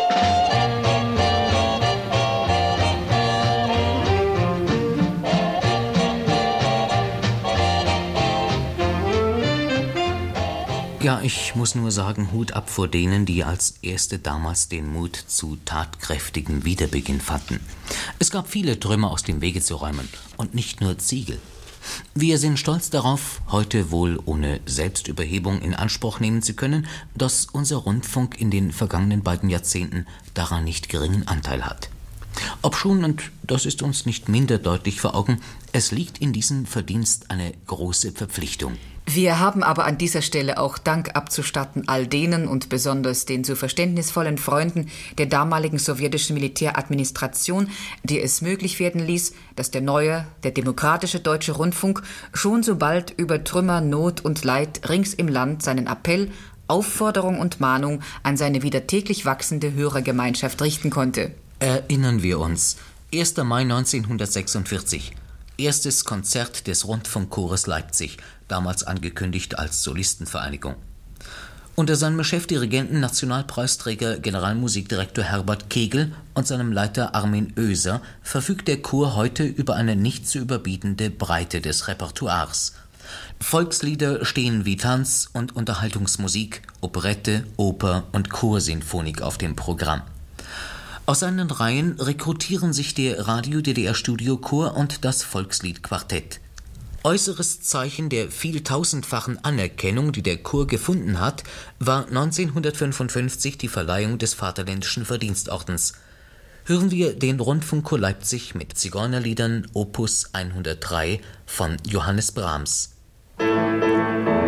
Ja, ich muss nur sagen, Hut ab vor denen, die als Erste damals den Mut zu tatkräftigem Wiederbeginn fanden. Es gab viele Trümmer aus dem Wege zu räumen und nicht nur Ziegel. Wir sind stolz darauf, heute wohl ohne Selbstüberhebung in Anspruch nehmen zu können, dass unser Rundfunk in den vergangenen beiden Jahrzehnten daran nicht geringen Anteil hat. Obschon, und das ist uns nicht minder deutlich vor Augen, es liegt in diesem Verdienst eine große Verpflichtung. Wir haben aber an dieser Stelle auch Dank abzustatten all denen und besonders den so verständnisvollen Freunden der damaligen sowjetischen Militäradministration, die es möglich werden ließ, dass der neue, der demokratische deutsche Rundfunk schon so bald über Trümmer, Not und Leid rings im Land seinen Appell, Aufforderung und Mahnung an seine wieder täglich wachsende Hörergemeinschaft richten konnte. Erinnern wir uns, erster Mai neunzehnhundertsechsundvierzig, erstes Konzert des Rundfunkchores Leipzig, damals angekündigt als Solistenvereinigung. Unter seinem Chefdirigenten Nationalpreisträger Generalmusikdirektor Herbert Kegel und seinem Leiter Armin Oeser verfügt der Chor heute über eine nicht zu überbietende Breite des Repertoires. Volkslieder stehen wie Tanz- und Unterhaltungsmusik, Operette, Oper und Chorsinfonik auf dem Programm. Aus seinen Reihen rekrutieren sich der Radio-D D R-Studiochor und das Volksliedquartett. Äußeres Zeichen der vieltausendfachen Anerkennung, die der Chor gefunden hat, war neunzehnhundertfünfundfünfzig die Verleihung des Vaterländischen Verdienstordens. Hören wir den Rundfunkchor Leipzig mit Zigeunerliedern Opus hundertdrei von Johannes Brahms. Musik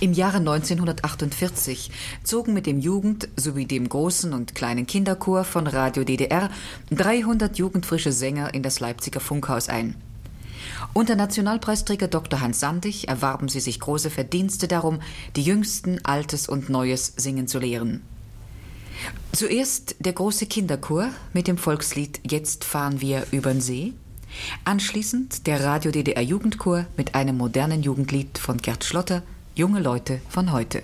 Im Jahre neunzehnhundertachtundvierzig zogen mit dem Jugend- sowie dem großen und kleinen Kinderchor von Radio D D R dreihundert jugendfrische Sänger in das Leipziger Funkhaus ein. Unter Nationalpreisträger Doktor Hans Sandig erwarben sie sich große Verdienste darum, die Jüngsten Altes und Neues singen zu lehren. Zuerst der große Kinderchor mit dem Volkslied »Jetzt fahren wir übern See«. Anschließend der Radio D D R Jugendchor mit einem modernen Jugendlied von Gerd Schlotter, »Junge Leute von heute«.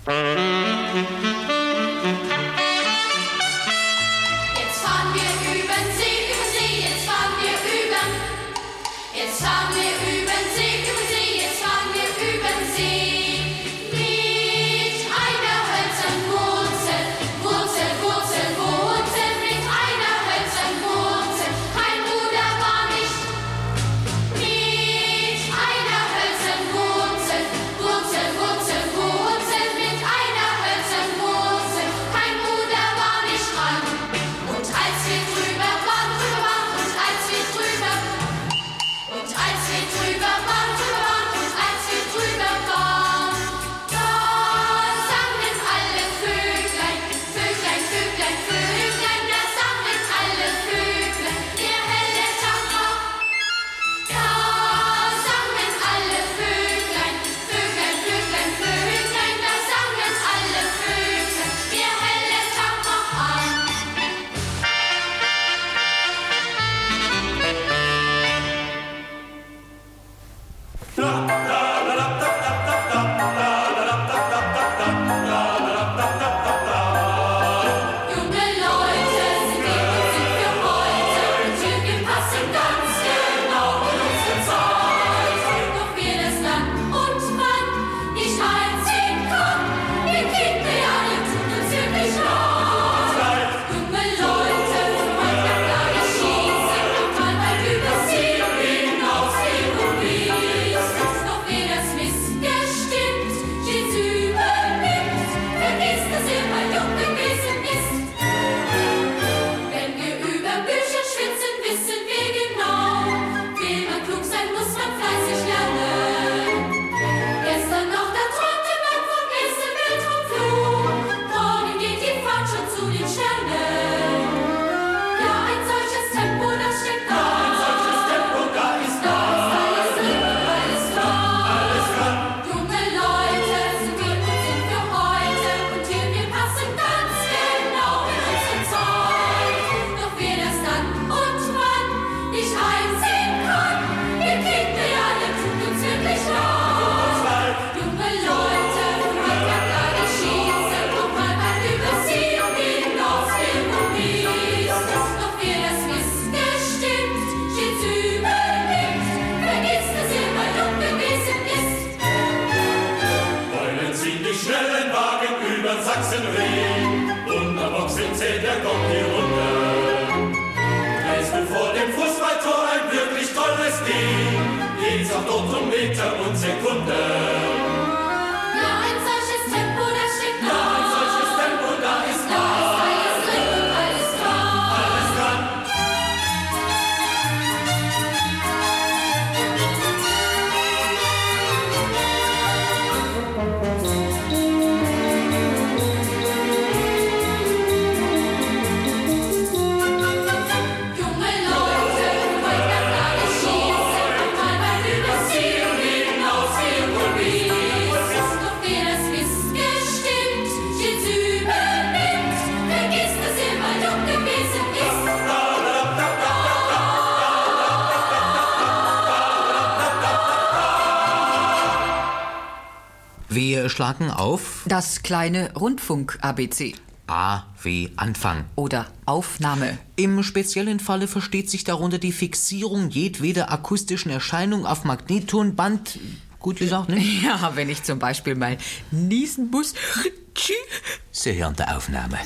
Wir schlagen auf das kleine Rundfunk-A B C. A wie Anfang. Oder Aufnahme. Im speziellen Falle versteht sich darunter die Fixierung jedweder akustischen Erscheinung auf Magnettonband. Gut gesagt, ne? Ja, wenn ich zum Beispiel mal niesen muss. Sie hören der Aufnahme.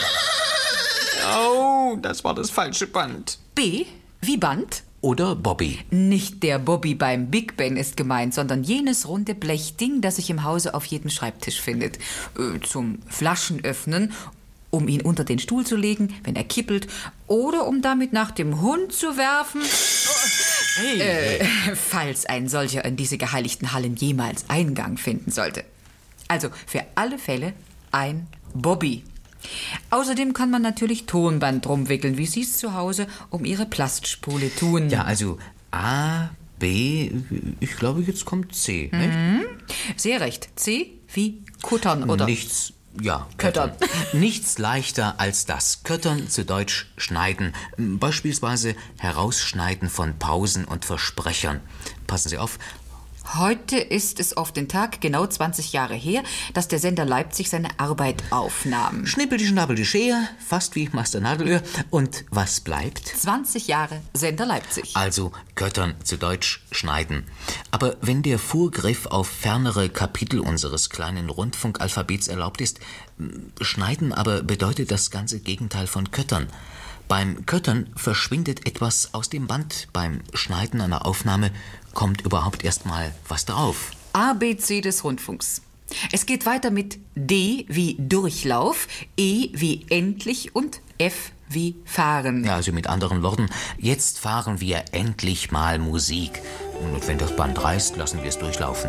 Oh, das war das falsche Band. B wie Band? Oder Bobby. Nicht der Bobby beim Big Ben ist gemeint, sondern jenes runde Blechding, das sich im Hause auf jedem Schreibtisch findet. Äh, zum Flaschenöffnen, um ihn unter den Stuhl zu legen, wenn er kippelt, oder um damit nach dem Hund zu werfen. Hey, äh, hey. Falls ein solcher in diese geheiligten Hallen jemals Eingang finden sollte. Also für alle Fälle ein Bobby. Außerdem kann man natürlich Tonband rumwickeln, wie Sie es zu Hause um Ihre Plastspule tun. Ja, also A, B, ich glaube, jetzt kommt C, nicht? Mhm. Sehr recht. C wie Kuttern, oder? Nichts, ja, Köttern. Nichts leichter als das. Köttern, zu Deutsch schneiden. Beispielsweise herausschneiden von Pausen und Versprechern. Passen Sie auf. Heute ist es auf den Tag genau zwanzig Jahre her, dass der Sender Leipzig seine Arbeit aufnahm. Schnippel die Schnappel die Schere, fast wie Master Nadelöhr. Und was bleibt? zwanzig Jahre Sender Leipzig. Also Köttern, zu Deutsch schneiden. Aber wenn der Vorgriff auf fernere Kapitel unseres kleinen Rundfunkalphabets erlaubt ist, schneiden aber bedeutet das ganze Gegenteil von Köttern. Beim Köttern verschwindet etwas aus dem Band. Beim Schneiden einer Aufnahme kommt überhaupt erst mal was drauf. A B C des Rundfunks. Es geht weiter mit D wie Durchlauf, E wie endlich und F wie fahren. Ja, also mit anderen Worten, jetzt fahren wir endlich mal Musik. Und wenn das Band reißt, lassen wir es durchlaufen.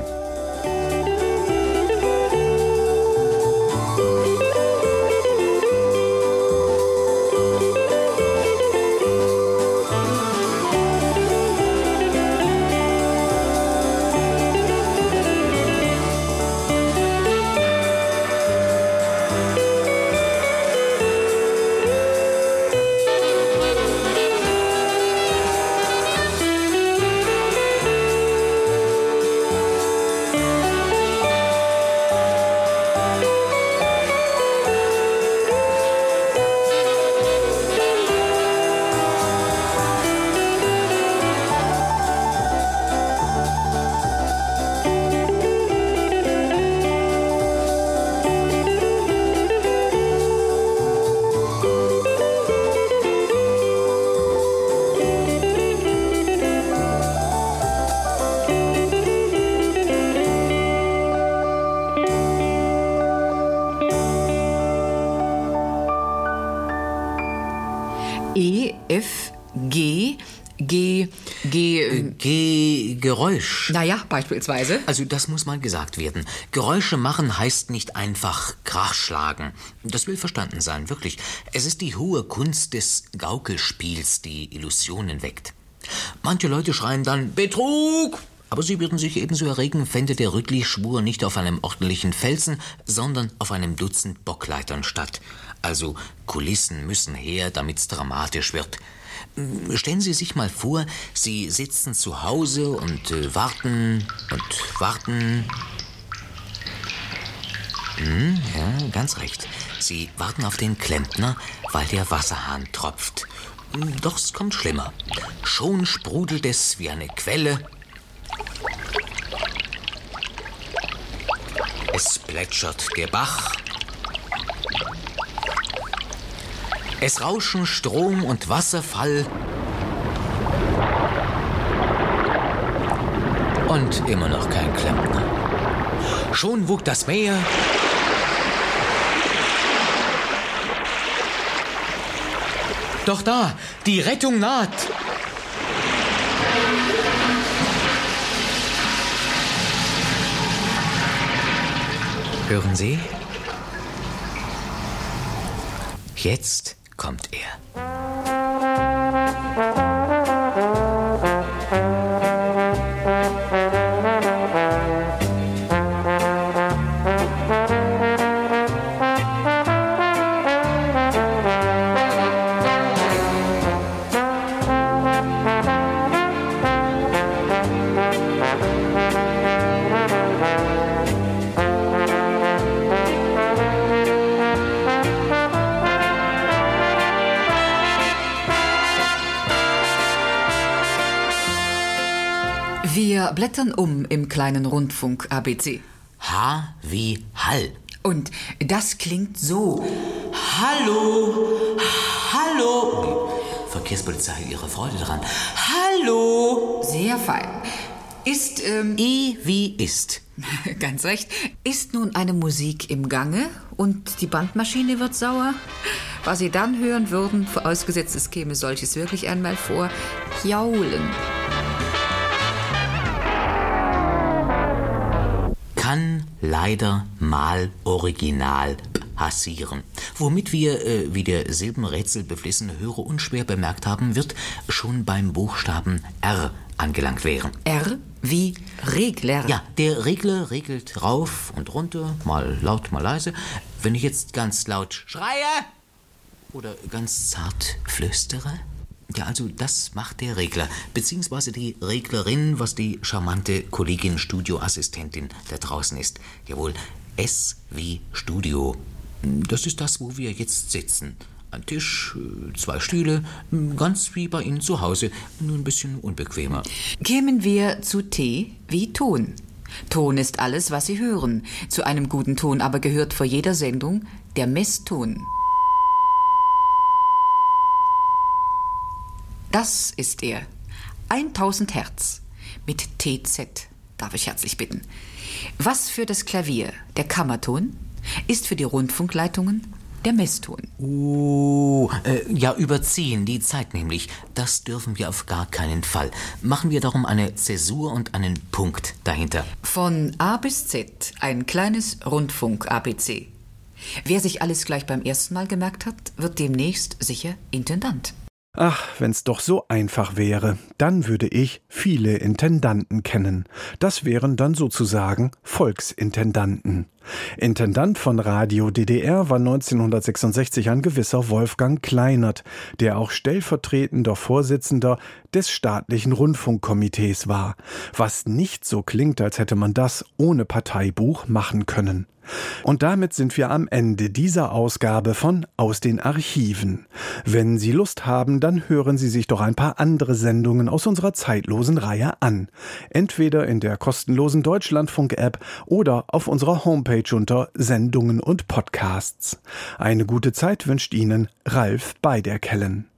E, F, G, G, G... G, Geräusch. Naja, beispielsweise. Also das muss mal gesagt werden. Geräusche machen heißt nicht einfach Krachschlagen. Das will verstanden sein, wirklich. Es ist die hohe Kunst des Gaukelspiels, die Illusionen weckt. Manche Leute schreien dann Betrug! Aber sie würden sich ebenso erregen, fände der Rüttli-Schwur nicht auf einem ordentlichen Felsen, sondern auf einem Dutzend Bockleitern statt. Also Kulissen müssen her, damit's dramatisch wird. Stellen Sie sich mal vor, Sie sitzen zu Hause und äh, warten und warten. Hm, ja, ganz recht. Sie warten auf den Klempner, weil der Wasserhahn tropft. Doch es kommt schlimmer. Schon sprudelt es wie eine Quelle. Es plätschert der Bach. Es rauschen Strom und Wasserfall. Und immer noch kein Klempner. Schon wogt das Meer. Doch da, die Rettung naht. Hören Sie? Jetzt kommt er. Wir blättern um im kleinen Rundfunk A B C. H wie Hall. Und das klingt so. Hallo, hallo. Die Verkehrspolizei, ihre Freude daran. Hallo. Sehr fein. Ist, ähm... E wie ist. Ganz recht. Ist nun eine Musik im Gange und die Bandmaschine wird sauer? Was Sie dann hören würden, vorausgesetzt es käme solches wirklich einmal vor, jaulen. kann leider mal original passieren. Womit wir, äh, wie der Silbenrätsel beflissene Hörer unschwer bemerkt haben wird, schon beim Buchstaben R angelangt wären. R wie Regler? Ja, der Regler regelt rauf und runter, mal laut, mal leise. Wenn ich jetzt ganz laut schreie oder ganz zart flüstere, ja, also das macht der Regler, beziehungsweise die Reglerin, was die charmante Kollegin Studioassistentin da draußen ist. Jawohl, S wie Studio. Das ist das, wo wir jetzt sitzen. Ein Tisch, zwei Stühle, ganz wie bei Ihnen zu Hause, nur ein bisschen unbequemer. Kämen wir zu T wie Ton. Ton ist alles, was Sie hören. Zu einem guten Ton aber gehört vor jeder Sendung der Messton. Das ist er. tausend Hertz. Mit T Z, darf ich herzlich bitten. Was für das Klavier der Kammerton ist für die Rundfunkleitungen der Messton. Oh, äh, ja, überziehen die Zeit nämlich. Das dürfen wir auf gar keinen Fall. Machen wir darum eine Zäsur und einen Punkt dahinter. Von A bis Z ein kleines Rundfunk-A B C. Wer sich alles gleich beim ersten Mal gemerkt hat, wird demnächst sicher Intendant. Ach, wenn's doch so einfach wäre, dann würde ich viele Intendanten kennen. Das wären dann sozusagen Volksintendanten. Intendant von Radio D D R war neunzehnhundertsechsundsechzig ein gewisser Wolfgang Kleinert, der auch stellvertretender Vorsitzender des staatlichen Rundfunkkomitees war, was nicht so klingt, als hätte man das ohne Parteibuch machen können. Und damit sind wir am Ende dieser Ausgabe von Aus den Archiven. Wenn Sie Lust haben, dann hören Sie sich doch ein paar andere Sendungen aus unserer zeitlosen Reihe an. Entweder in der kostenlosen Deutschlandfunk-App oder auf unserer Homepage unter Sendungen und Podcasts. Eine gute Zeit wünscht Ihnen Ralf Beiderkellen.